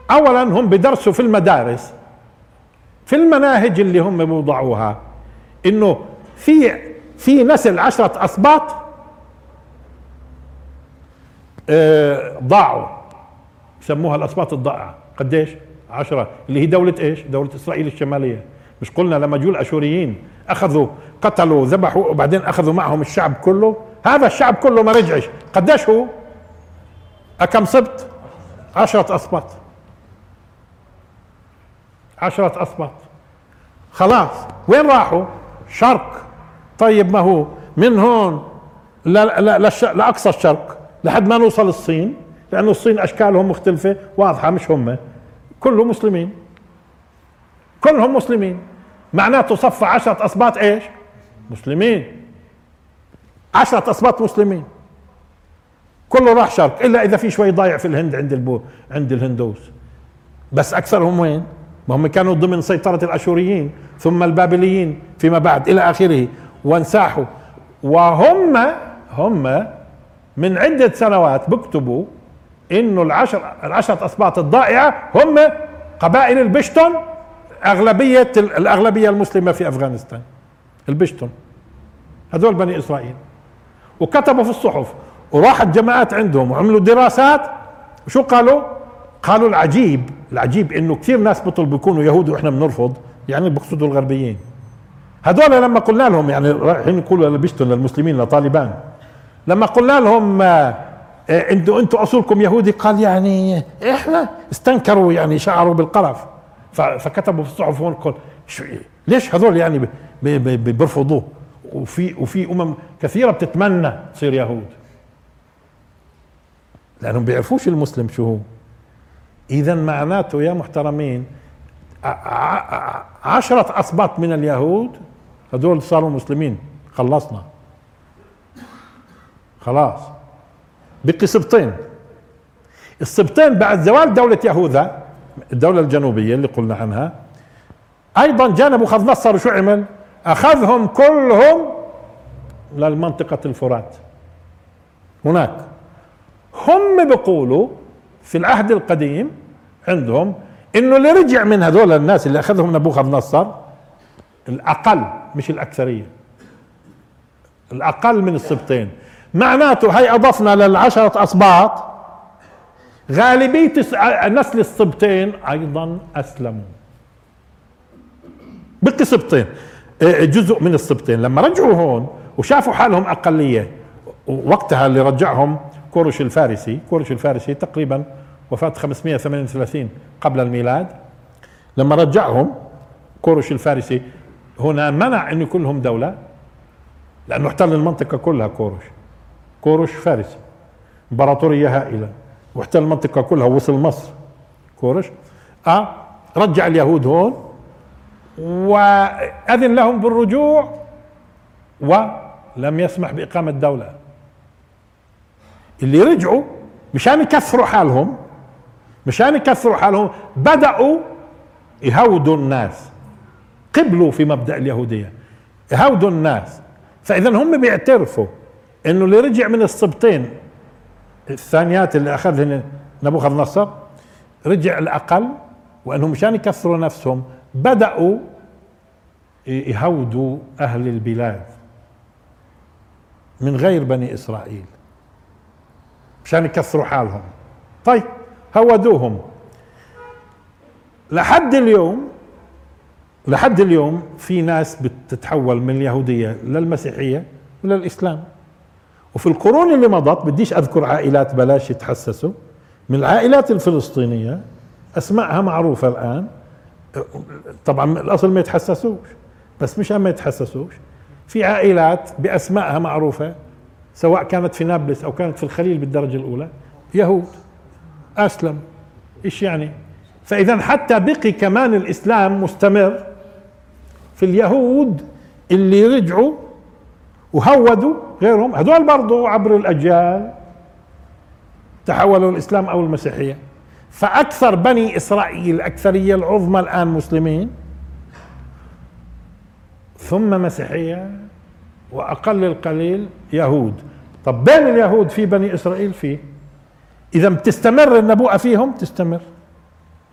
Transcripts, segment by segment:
اولا هم بدرسوا في المدارس، في المناهج اللي هم بوضعوها، انه في نسل 10 اسباط ضاعوا، سموها الاسباط الضائعة. قديش؟ 10، اللي هي دولة ايش؟ دولة اسرائيل الشمالية. مش قلنا لما جو الاشوريين اخذوا قتلوا ذبحوا وبعدين اخذوا معهم الشعب كله؟ هذا الشعب كله ما رجعش. قديش هو؟ كم سبط؟ 10 اسباط. 10 اسباط. خلاص وين راحوا؟ شرق. طيب ما هو من هون لاقصى الشرق لحد ما نوصل الصين، لانه الصين اشكالهم مختلفة واضحة، مش هم كلهم مسلمين، كلهم مسلمين. معناته صفى 10 اسباط ايش؟ مسلمين. 10 اسباط مسلمين، كله راح شرق، الا اذا في شوي ضايع في الهند عند الهندوس، بس اكثرهم وين؟ ما هم كانوا ضمن سيطرة الاشوريين ثم البابليين فيما بعد الى اخره، وانساحوا. وهم من عدة سنوات بكتبوا انه العشرة اسباط الضائعة هم قبائل البشتون، الاغلبية المسلمة في افغانستان، البشتون هذول بني اسرائيل. وكتبوا في الصحف، وراحت جماعات عندهم وعملوا دراسات. وشو قالوا؟ قالوا العجيب انه كثير ناس بيطلبوا يكونوا يهود واحنا بنرفض، يعني بقصدوا الغربيين. هذول لما قلنا لهم، يعني رايحين يقولوا للبشتون للمسلمين لطالبان، لما قلنا لهم انتوا اصولكم يهودي، قال يعني احنا استنكروا، يعني شعروا بالقرف. فكتبوا في الصحف هون قال ليش هذول يعني بيرفضوه، وفي كثيرة بتتمنى تصير يهود، لانهم بيعرفوش المسلم شو هو. اذا معناته يا محترمين 10 اسباط من اليهود هذول صاروا مسلمين، خلصنا خلاص. بقي سبطين. السبطين بعد زوال دولة يهوذا الدولة الجنوبية اللي قلنا عنها، ايضا جاء نبوخذ نصر وشو عمل؟ اخذهم كلهم للمنطقة الفرات. هناك هم بيقولوا في العهد القديم عندهم انه اللي رجع من هذول الناس اللي اخذهم نبوخذ نصر الاقل مش الاكثرية، الاقل من السبطين. معناته هي اضفنا لل10 اسباط غالبية نسل السبطين ايضا اسلموا. بقي سبطين، جزء من السبطين لما رجعوا هون وشافوا حالهم اقلية، وقتها اللي رجعهم كورش الفارسي تقريبا وفاة 538 قبل الميلاد. لما رجعهم كورش الفارسي هنا منع ان يكون لهم دولة، لانه احتل المنطقة كلها. كورش فارسي امبراطورية هائلة واحتل المنطقة كلها، وصل مصر كورش. رجع اليهود هون وأذن لهم بالرجوع، ولم يسمح بإقامة دولة. اللي رجعوا مشان يكثروا حالهم بدأوا يهودوا الناس، قبلوا في مبدأ اليهودية، يهودوا الناس. فإذا هم بيعترفوا إنه اللي رجع من السبطين الثانيات اللي أخذهن نبوخذ نصر رجع الأقل، وأنهم مشان يكثروا نفسهم بدأوا يهودوا أهل البلاد من غير بني إسرائيل مشان يكثروا حالهم. طيب هودوهم لحد اليوم في ناس بتتحول من اليهودية للمسيحية وللإسلام. وفي القرون اللي مضت، بديش أذكر عائلات بلاش يتحسسوا، من العائلات الفلسطينية أسماءها معروفة الآن. طبعا الأصل ما يتحسسوش، بس مش ما يتحسسوش، في عائلات بأسمائها معروفة سواء كانت في نابلس أو كانت في الخليل بالدرجة الأولى يهود أسلم. إيش يعني؟ فإذا حتى بقي كمان الإسلام مستمر في اليهود اللي رجعوا وهودوا غيرهم، هذول برضو عبر الأجيال تحولوا الإسلام أو المسيحية. فأكثر بني إسرائيل الأكثرية العظمى الآن مسلمين، ثم مسيحية، وأقل القليل يهود. طب بين اليهود في بني إسرائيل فيه، إذا بتستمر النبوءة فيهم تستمر.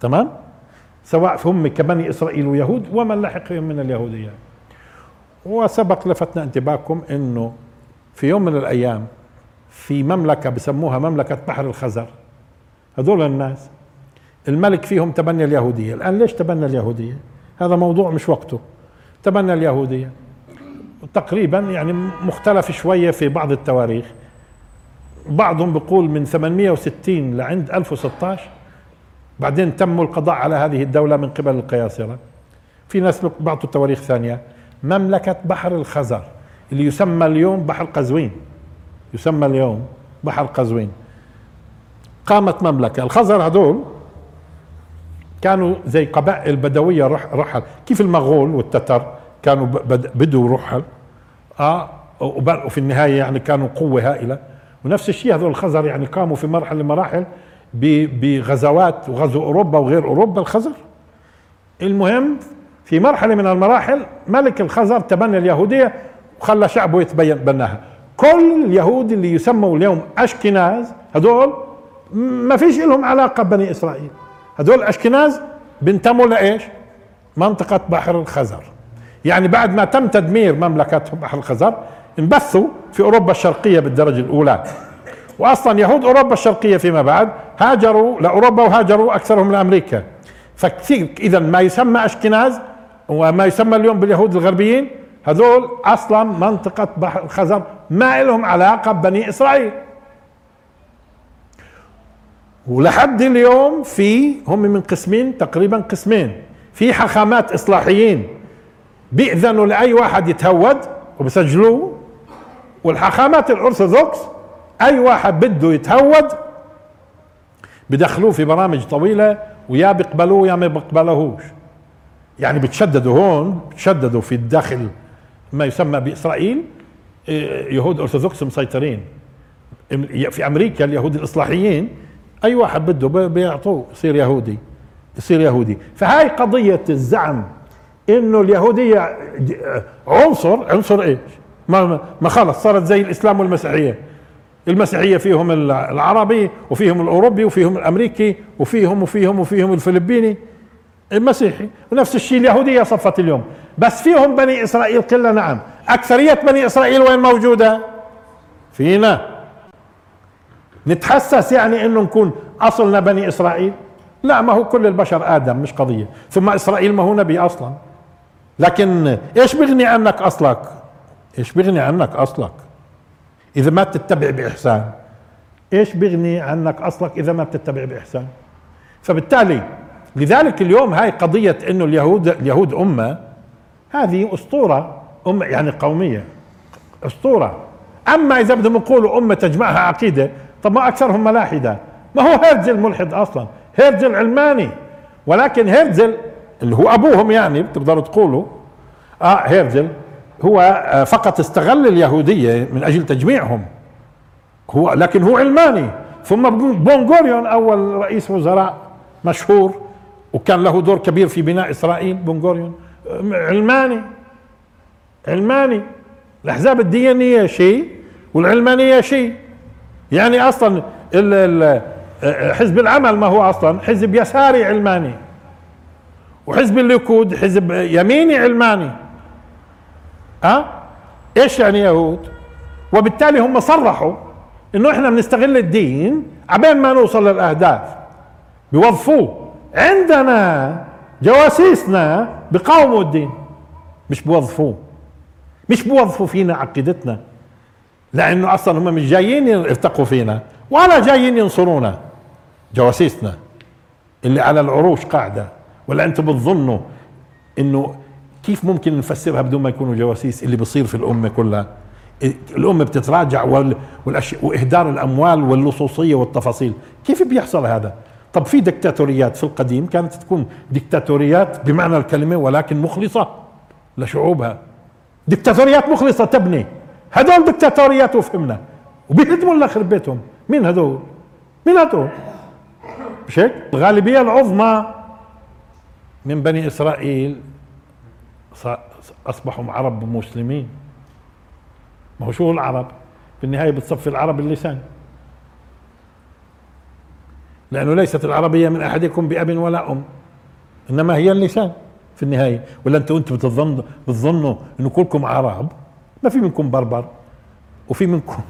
تمام، سواء هم كبني إسرائيل ويهود ومن لحقهم من اليهودية. وسبق لفتنا انتباهكم انه في يوم من الايام في مملكة بسموها مملكة بحر الخزر، هذول الناس الملك فيهم تبنى اليهودية. الآن ليش تبنى اليهودية؟ هذا موضوع مش وقته. تبنى اليهودية تقريبا يعني مختلف شوية في بعض التواريخ، بعضهم بيقول من 860 لعند 1016 بعدين تم القضاء على هذه الدولة من قبل القياصرة. في ناس بعطوا تواريخ ثانية. مملكة بحر الخزر اللي يسمى اليوم بحر قزوين، يسمى اليوم بحر قزوين، قامت مملكة. الخزر هذول كانوا زي قبائل بدوية رحل، كيف المغول والتتر كانوا بدوا رحل وفي النهاية يعني كانوا قوة هائلة. ونفس الشيء هذول الخزر يعني قاموا في مرحلة من المراحل بغزوات، وغزو أوروبا وغير أوروبا الخزر. المهم في مرحلة من المراحل ملك الخزر تبنى اليهودية وخلى شعبه بناها. كل اليهود اللي يسموا اليوم أشكناز هذول ما فيش لهم علاقة ببني إسرائيل. هذول أشكناز بنتموا لإيش؟ منطقة بحر الخزر. يعني بعد ما تم تدمير مملكة بحر الخزر انبثوا في أوروبا الشرقية بالدرجة الأولى. وأصلا يهود أوروبا الشرقية فيما بعد هاجروا لأوروبا وهاجروا أكثرهم لأمريكا. فكثير إذا ما يسمى أشكناز وما يسمى اليوم باليهود الغربيين هذول أصلا منطقة بحر الخزر ما لهم علاقة ببني إسرائيل. ولحد اليوم هم من قسمين تقريبا، قسمين. في حاخامات إصلاحيين بيأذنوا لأي واحد يتهود وبسجلوه، والحاخامات الأرثوذكس أي واحد بده يتهود بدخلوه في برامج طويلة ويا بيقبلوه يا ما بيقبلوهوش. يعني بتشددوا هون، بتشددوا في الداخل ما يسمى بإسرائيل يهود أرثوذكس مسيطرين. في أمريكا اليهود الإصلاحيين أي واحد بده بيعطوه يصير يهودي، يصير يهودي. فهاي قضية الزعم إنه اليهودية عنصر إيش؟ ما خلص صارت زي الإسلام والمسيحية. المسيحية فيهم العربي وفيهم الأوروبي وفيهم الأمريكي وفيهم الفلبيني المسيحي، ونفس الشيء اليهودية صفت اليوم. بس فيهم بني إسرائيل قلة، نعم. أكثرية بني إسرائيل وين موجودة؟ فينا. نتحسس يعني إنه نكون أصلنا بني إسرائيل؟ لا، ما هو كل البشر آدم، مش قضية. ثم إسرائيل ما هو نبي أصلا. لكن إيش بغني عنك أصلك؟ إيش بغني عنك أصلك إذا ما تتبع بإحسان؟ إيش بغني عنك أصلك إذا ما بتتبع بإحسان؟ فبالتالي لذلك اليوم هاي قضية إنه اليهود أمة، هذه أسطورة، أمة يعني قومية، أسطورة. أما إذا بدهم يقولوا أمة تجمعها عقيدة، طب ما أكثرهم ملاحدة. ما هو هرتزل ملحد أصلا، هرتزل علماني. ولكن هرتزل اللي هو أبوهم يعني بتقدروا تقولوا هرتزل هو فقط استغل اليهودية من أجل تجميعهم، لكن هو علماني. ثم بن غوريون أول رئيس وزراء مشهور وكان له دور كبير في بناء إسرائيل، بن غوريون علماني. الأحزاب الدينية شيء والعلمانية شيء. يعني أصلا حزب العمل ما هو أصلا حزب يساري علماني، وحزب الليكود حزب يميني علماني. ايش يعني يهود؟ وبالتالي هم صرحوا انه احنا بنستغل الدين عبين ما نوصل للاهداف. بيوظفوه عندنا، جواسيسنا بقاوموا الدين، مش بوظفوا فينا عقيدتنا، لانه اصلا هم مش جايين يرتقوا فينا ولا جايين ينصرونا. جواسيسنا اللي على العروش قاعدة. ولا انتم بتظنوا انه كيف ممكن نفسرها بدون ما يكونوا جواسيس؟ اللي بيصير في الأمة كلها، الأمة بتتراجع وإهدار الأموال واللصوصية والتفاصيل، كيف بيحصل هذا؟ طب في دكتاتوريات في القديم كانت تكون دكتاتوريات بمعنى الكلمة ولكن مخلصة لشعوبها، دكتاتوريات مخلصة تبني. هذول دكتاتوريات وفهمنا وبيهدموا لنا خرب بيتهم. مين هذول؟ مش هيك؟ الغالبية العظمى من بني إسرائيل أصبحوا عرب مسلمين. ما هو شو العرب؟ في النهاية بتصفي العرب اللسان. لأنه ليست العربية من أحدكم بأب ولا أم، إنما هي اللسان في النهاية. ولا أنتم بتظنوا إنه كلكم عرب؟ ما في منكم بربر، وفي منكم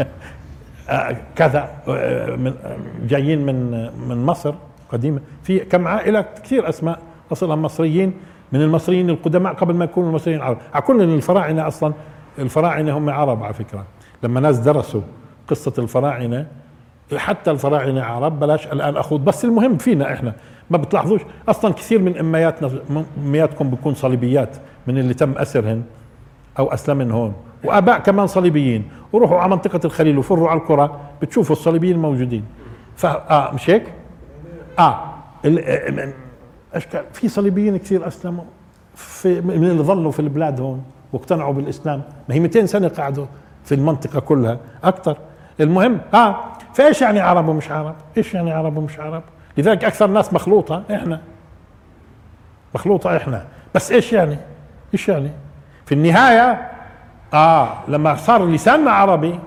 كذا جايين من مصر قديمة. في كم عائلة كثير أسماء أصلها مصريين، من المصريين القدماء قبل ما يكونوا المصريين عرب. على كل الفراعنة أصلا، الفراعنة هم عرب على فكرة. لما ناس درسوا قصة الفراعنة، حتى الفراعنة عرب. بلاش الآن أخوض، بس المهم فينا إحنا ما بتلاحظوش أصلا كثير من أمياتكم بيكون صليبيات من اللي تم أسرهن أو أسلمن هون، وآباء كمان صليبيين. وروحوا على منطقة الخليل وفروا على القرى بتشوفوا الصليبيين موجودين. مش هيك؟ أشكال في صليبيين كثير أسلموا من اللي ظلوا في البلاد هون واقتنعوا بالإسلام. ما هي 200 سنة قعدوا في المنطقة كلها أكثر. المهم فايش يعني عرب ومش عرب؟ ايش يعني عرب ومش عرب؟ لذلك اكثر ناس مخلوطه احنا، بس ايش يعني؟ في النهايه لما صار لساننا عربي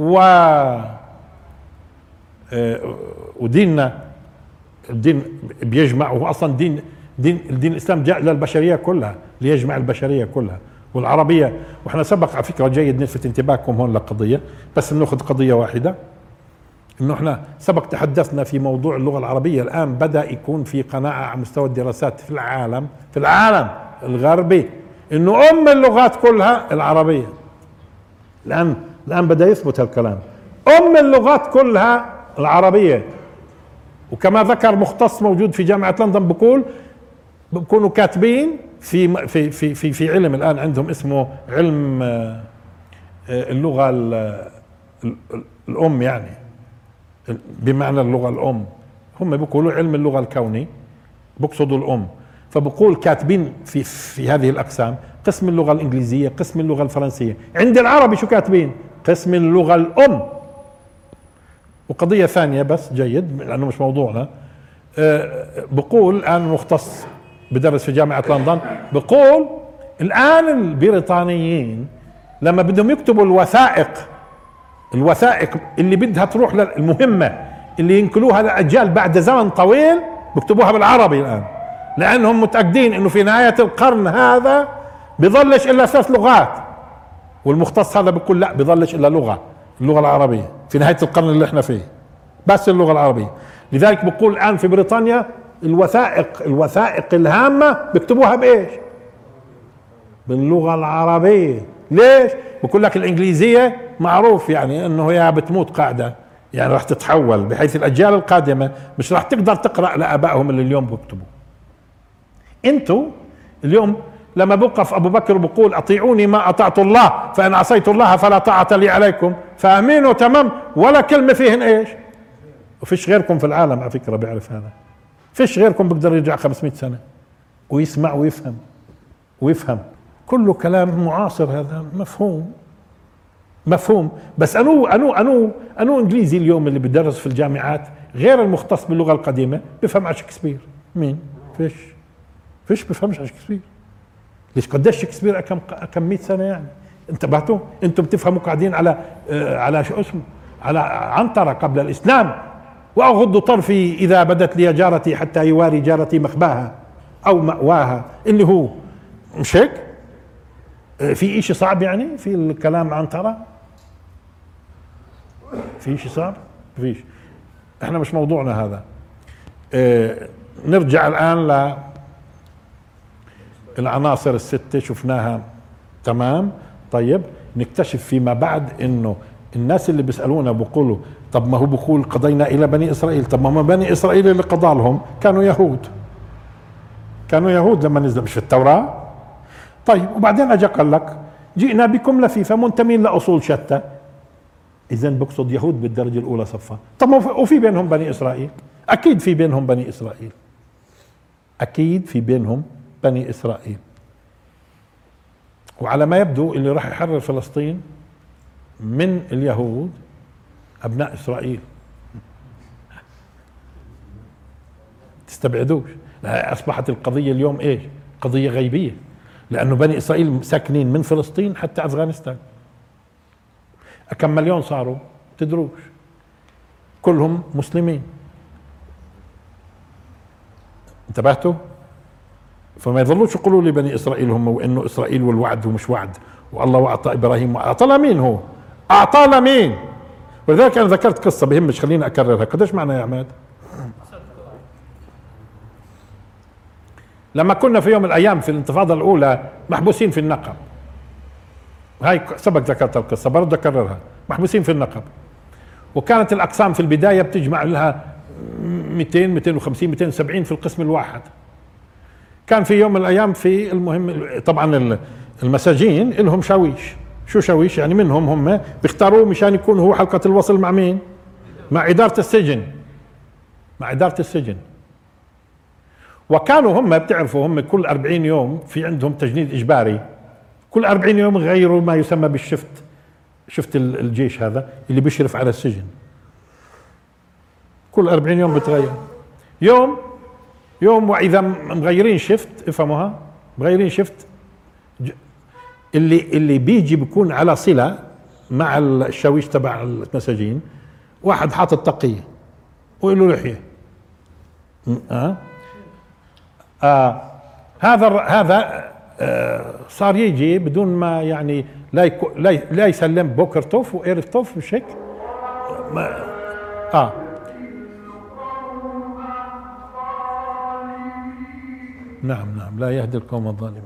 وديننا الدين بيجمع، وهو اصلا دين الاسلام جاء للبشريه كلها ليجمع البشريه كلها والعربيه. واحنا سبق على فكره جيد نلفت انتباهكم هون لقضيه، بس بناخذ قضيه واحده، انه احنا سبق تحدثنا في موضوع اللغه العربيه. الان بدا يكون في قناعه على مستوى الدراسات في العالم الغربي انه اللغات كلها العربيه. الان بدا يثبت هالكلام، اللغات كلها العربيه. وكما ذكر مختص موجود في جامعه لندن بكونوا كاتبين في علم الان عندهم اسمه علم اللغه الام، يعني بمعنى اللغة الأم. هم بيقولوا علم اللغة الكوني، بقصدوا الأم. فبقول كاتبين في هذه الأقسام قسم اللغة الإنجليزية، قسم اللغة الفرنسية. عند العربي شو كاتبين؟ قسم اللغة الأم. وقضية ثانية بس جيد لأنه مش موضوعنا، بقول الآن مختص بدرس في جامعة لندن، بقول الآن البريطانيين لما بدهم يكتبوا الوثائق اللي بدها تروح المهمة اللي ينقلوها للأجيال بعد زمن طويل بكتبوها بالعربي الآن، لأنهم متأكدين إنه في نهاية القرن هذا بيظلش إلا 3 لغات. والمختص هذا بيقول لا، بيظلش إلا اللغة العربية في نهاية القرن اللي احنا فيه، بس اللغة العربية. لذلك بقول الآن في بريطانيا الوثائق الهامة بيكتبوها بإيش؟ باللغة العربية. ليش؟ بقول لك الإنجليزية معروف يعني انه هي بتموت قاعدة، يعني راح تتحول بحيث الاجيال القادمة مش راح تقدر تقرأ لابائهم اللي اليوم بيكتبوا. انتوا اليوم لما بوقف ابو بكر وبقول اطيعوني ما اطعت الله فان عصيت الله فلا طاعة لي عليكم، فاهمينه تمام ولا كلمة فيهن ايش؟ وفيش غيركم في العالم على فكرة بيعرف هذا، فيش غيركم بيقدر يرجع 500 سنة ويسمع ويفهم كله كلام معاصر. هذا مفهوم. بس انو انجليزي اليوم اللي بدرس في الجامعات غير المختص باللغه القديمه بفهم على شكسبير؟ مين؟ فيش بفهمش على شكسبير. ليش؟ قديش شكسبير كم 100 سنه يعني. انتبهتوا؟ انتم بتفهموا قاعدين على شو اسمه، على عنترة قبل الاسلام. واغض طرفي اذا بدت لي جارتي حتى يواري جارتي مخباها او مأواها، اللي هو مش هيك؟ في اشي صعب يعني في الكلام عن ترى؟ في اشي صعب؟ فيش. احنا مش موضوعنا هذا. نرجع الان للعناصر ال6 شفناها تمام. طيب نكتشف فيما بعد انه الناس اللي بيسألونا بيقولوا طب ما هو بيقول قضينا الى بني اسرائيل، طب ما بني اسرائيل اللي قضى لهم كانوا يهود لما نزل مش في التوراة؟ طيب وبعدين اجى قال لك جئنا بكم لفيفا منتمين لاصول شتى. اذا بقصد يهود بالدرجه الاولى صفا. طب وفي بينهم بني اسرائيل؟ اكيد في بينهم بني اسرائيل. وعلى ما يبدو اللي راح يحرر فلسطين من اليهود ابناء اسرائيل. تستبعدوش. اصبحت القضيه اليوم ايش؟ قضيه غيبيه، لأنه بني إسرائيل ساكنين من فلسطين حتى أفغانستان. كم مليون صاروا؟ تدروش؟ كلهم مسلمين انتبهتوا؟ فما يظلوش يقولوا لي بني اسرائيل هم، وانه اسرائيل والوعد ومش وعد، والله اعطى ابراهيم، اعطى لمين هو؟ اعطى لمين؟ ولذلك انا ذكرت قصه بهمش، خليني اكررها. قديش معنى يا عماد؟ لما كنا في يوم من الايام في الانتفاضه الاولى محبوسين في النقب، هاي سبق ذكرت القصه برضه اكررها، محبوسين في النقب، وكانت الاقسام في البدايه بتجمع لها 200 250 270 في القسم الواحد. كان في يوم من الايام في المهم طبعا المساجين لهم شاويش. شو شاويش؟ يعني منهم هم بيختاروه مشان يكون هو حلقه الوصل مع مين؟ مع اداره السجن، مع اداره السجن. وكانوا هم بتعرفوا هم كل 40 يوم في عندهم تجنيد اجباري، كل 40 يوم يغيروا ما يسمى بالشفت، شفت الجيش هذا اللي بيشرف على السجن، كل 40 يوم بتغير يوم واذا مغيرين شفت، افهموها، مغيرين شفت اللي بيجي بيكون على صله مع الشاويش تبع المساجين، واحد حاطط تقيه وله لحيه، هذا صار يجي بدون ما يعني لا يسلم بوكر توف وايرف توف، مش هيك؟ نعم لا يهدي القوم الظالمين.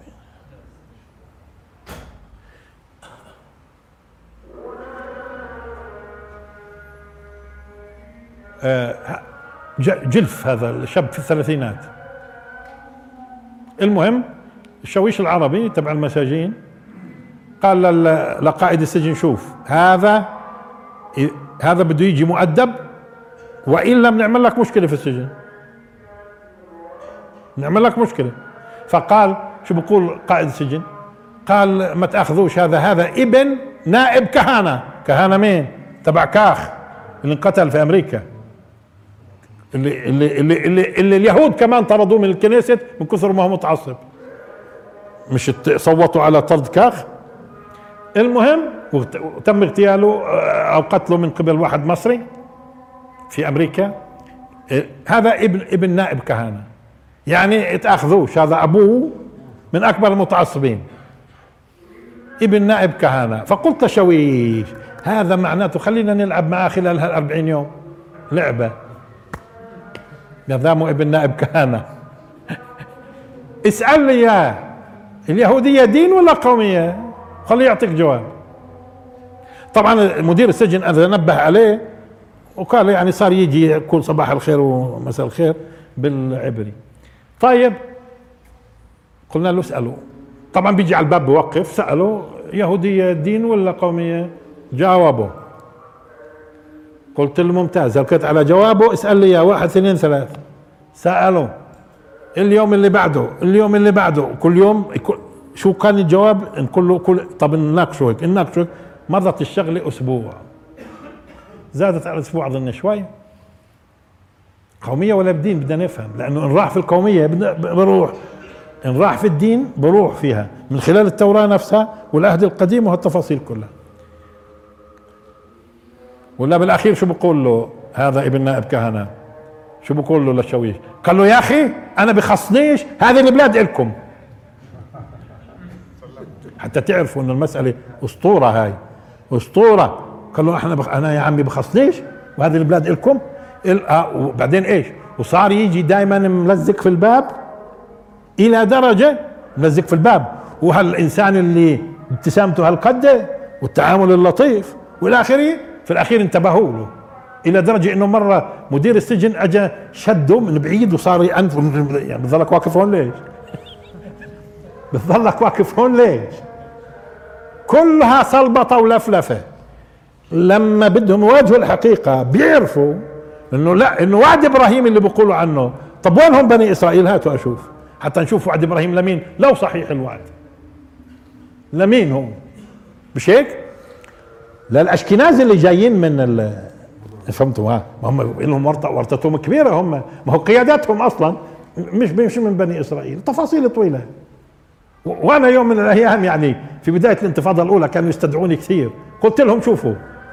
جلف هذا الشاب في الثلاثينات. المهم الشاويش العربي تبع المساجين قال لقائد السجن شوف هذا بده يجي مؤدب، وإلا بنعمل لك مشكلة في السجن، نعمل لك مشكلة. فقال شو بقول قائد السجن؟ قال ما تأخذوش هذا ابن نائب كهنة مين؟ تبع كاخ اللي انقتل في أمريكا، اللي اليهود كمان طردوه من الكنيسة من كثر ما هو متعصب، مش صوتوا على طرد كاخ. المهم وتم اغتياله او قتله من قبل واحد مصري في امريكا. هذا ابن نائب كهنة، يعني اتاخذوش، هذا ابوه من اكبر المتعصبين، ابن نائب كهنة. فقلت شويش هذا معناته خلينا نلعب معاه خلال هال40 يوم لعبة، نظامه ابن نائب كهنة. اسأل لي اياه اليهودية دين ولا قومية؟ خليه يعطيك جواب. طبعا مدير السجن اذا نبه عليه وقال يعني صار يجي يقول صباح الخير ومساء الخير بالعبري. طيب قلنا له اسأله، طبعا بيجي على الباب بوقف، سأله يهودية دين ولا قومية؟ جاوبه. قلت له ممتاز، هلكت على جوابه، اسأل لي يا 1 2 3. سأله اليوم اللي بعده كل يوم شو كان الجواب؟ طب نناقشه هيك مضت الشغله اسبوع، زادت على اسبوع اظن شوي. قوميه ولا بدين بدنا نفهم، لانه ان راح في القوميه بروح، ان راح في الدين بروح فيها من خلال التوراه نفسها والعهد القديم وهالتفاصيل كلها. ولا بالاخير شو بقول له هذا ابن نائب كهنة؟ شو بقول له للشاويش؟ قال له يا اخي انا بخصنيش، هذه البلاد الكم، حتى تعرفوا ان المسألة اسطورة، هاي اسطورة. قال له انا يا عمي بخصنيش وهذه البلاد الكم. وبعدين ايش؟ وصار يجي دائما ملزق في الباب، الى درجة ملزق في الباب، وهالانسان اللي ابتسامته هالقد والتعامل اللطيف والى اخره. في الاخير انتبهوا له الى درجة انه مرة مدير السجن اجى شده من بعيد وصار يعني بتظلك واقف هون ليش؟ بتظلك واقف هون ليش؟ كلها صلبطة ولفلفة. لما بدهم يواجهوا الحقيقة بيعرفوا انه لا، انه وعد ابراهيم اللي بيقولوا عنه. طب وين هم بني اسرائيل؟ هاتوا اشوف حتى نشوف وعد ابراهيم لمين، لو صحيح الوعد لمين هم، مش هيك؟ للاشكناز اللي جايين من فهمتوا؟ ما هم لهم ورطتهم كبيرة، هم ما هو قياداتهم اصلا مش من بني اسرائيل. تفاصيل طويلة. وانا يوم من الايام يعني في بداية الانتفاضة الاولى كانوا يستدعوني كثير، قلت لهم شوفوا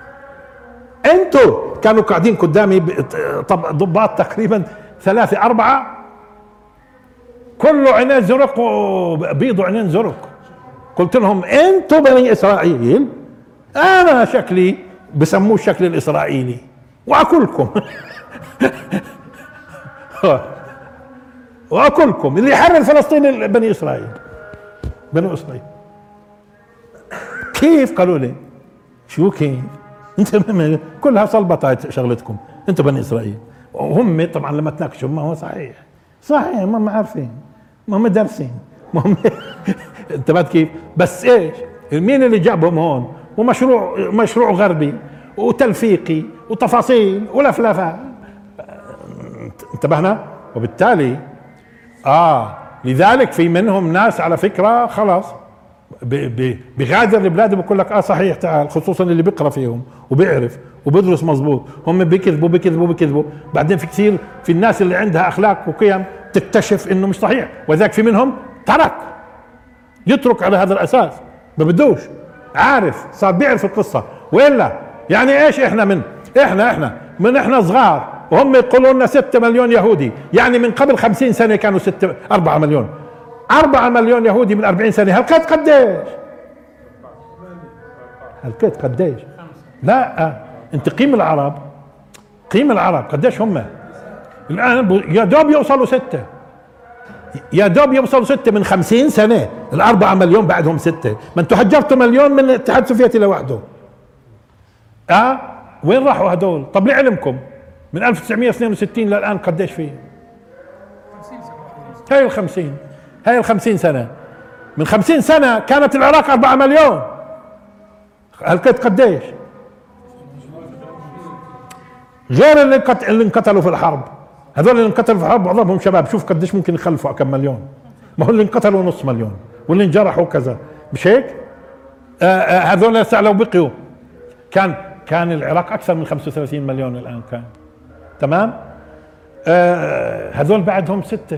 انتوا كانوا قاعدين قدامي ضباط تقريبا 3 4 كله عينين زرق وبيض عينين زرق. قلت لهم انتوا بني اسرائيل، انا شكلي بسموه الشكل الاسرائيلي واكلكم. واكلكم اللي يحرر فلسطين بني اسرائيل. بني اسرائيل كيف؟ قالوا لي شو كيف؟ انت كلها صلبطة شغلتكم، انتوا بني اسرائيل. وهم طبعا لما تناقشوا ما هو صحيح، صحيح ما هم عارفين، ما هم دارسين، ما هم انتبهت كيف؟ بس ايش؟ مين اللي جابهم هون؟ ومشروع غربي وتلفيقي وتفاصيل ولفلفه. انتبهنا؟ وبالتالي لذلك في منهم ناس على فكره خلاص بغادر البلاد بقول لك صحيح تعال، خصوصا اللي بيقرا فيهم وبيعرف وبيدرس مظبوط. هم بيكذبوا بعدين في كثير في الناس اللي عندها اخلاق وقيم تكتشف انه مش صحيح، وذاك في منهم يترك على هذا الاساس، ما بدوش عارف، صار بيعرف القصه. والا يعني ايش احنا صغار وهم يقولوا لنا 6 مليون يهودي، يعني من قبل 50 سنه كانوا 4 مليون. 4 مليون يهودي من 40 سنه، هالقد قديش؟ لا انت قيم العرب قديش هم الان؟ يا دوب يوصلوا 6، من 50 سنه. ال4 مليون بعدهم 6، ما انتوا هجرتوا مليون من الاتحاد السوفيتي لوحده. وين راحوا هدول؟ طب لعلمكم من 1962 للان قديش فيه؟ هاي ال 50 سنه. من 50 سنه كانت العراق 4 مليون، هالقد قديش؟ غير اللي انقتلوا في الحرب. هذول اللي انقتلوا في الحرب معظمهم شباب، شوف قديش ممكن يخلفوا كم مليون. ما هو اللي انقتلوا نص مليون واللي انجرحوا كذا، مش هيك؟ هذول لسه لو بقيوا كان العراق اكثر من 35 مليون الان كان. تمام؟ هذول بعدهم 6.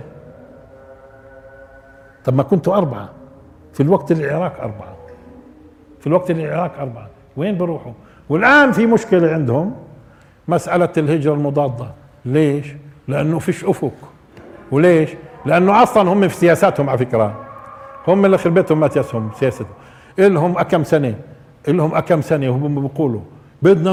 طب ما كنتوا 4 في الوقت اللي العراق 4. وين بروحوا؟ والآن في مشكلة عندهم، مسألة الهجرة المضادة. ليش؟ لأنه فيش أفق. وليش؟ لأنه أصلا هم في سياساتهم على فكرة، هم اللي خربتهم ماتياسهم سياستهم. إلهم أكم سنة وهم بيقولوا بدنا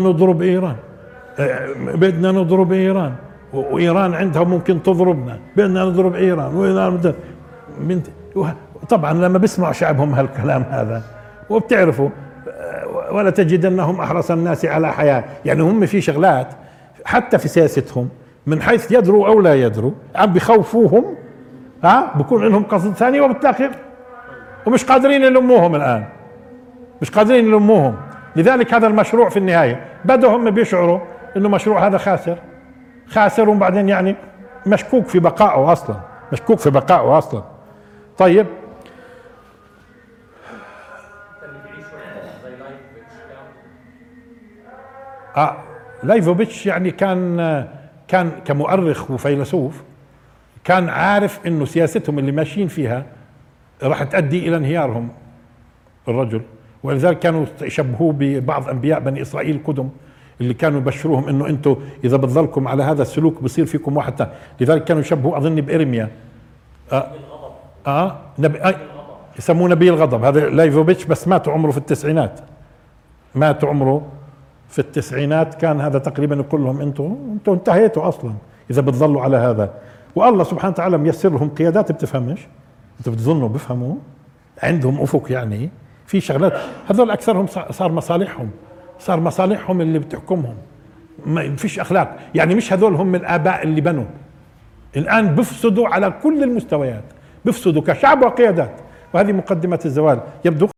نضرب إيران، وإيران عندها ممكن تضربنا، بدنا نضرب إيران طبعا لما بيسمعوا شعبهم هالكلام هذا، وبتعرفوا ولا تجدنهم احرص الناس على حياة، يعني هم في شغلات حتى في سياستهم من حيث يدروا او لا يدروا عم بخوفوهم، بكون لهم قصد ثاني، وبتلاقي ومش قادرين يلموهم الان، لذلك هذا المشروع في النهاية بدوا هم بيشعروا انه مشروع هذا خاسر، وبعدين يعني مشكوك في بقائه اصلا. طيب لايفوفيتش يعني كان كمؤرخ وفيلسوف كان عارف انه سياستهم اللي ماشيين فيها راح تؤدي الى انهيارهم الرجل، ولذلك كانوا يشبهوه ببعض انبياء بني اسرائيل القدم اللي كانوا يبشروهم انه انتم اذا بتظلكم على هذا السلوك بصير فيكم واحد تاني. لذلك كانوا يشبهوه اظن بإرميا، يسموه نبي الغضب. هذا لايفوفيتش بس مات عمره في التسعينات، كان هذا تقريبا يقول لهم انتم انتهيتوا اصلا اذا بتظلوا على هذا. والله سبحانه وتعالى ميسر لهم قيادات بتفهمش، انتوا بتظنوا بفهموا، عندهم افق، يعني في شغلات. هذول اكثرهم صار مصالحهم اللي بتحكمهم، ما فيش اخلاق. يعني مش هذول هم الاباء اللي بنوا، الان بفسدوا على كل المستويات، بفسدوا كشعب وقيادات. وهذه مقدمة الزوال يبدو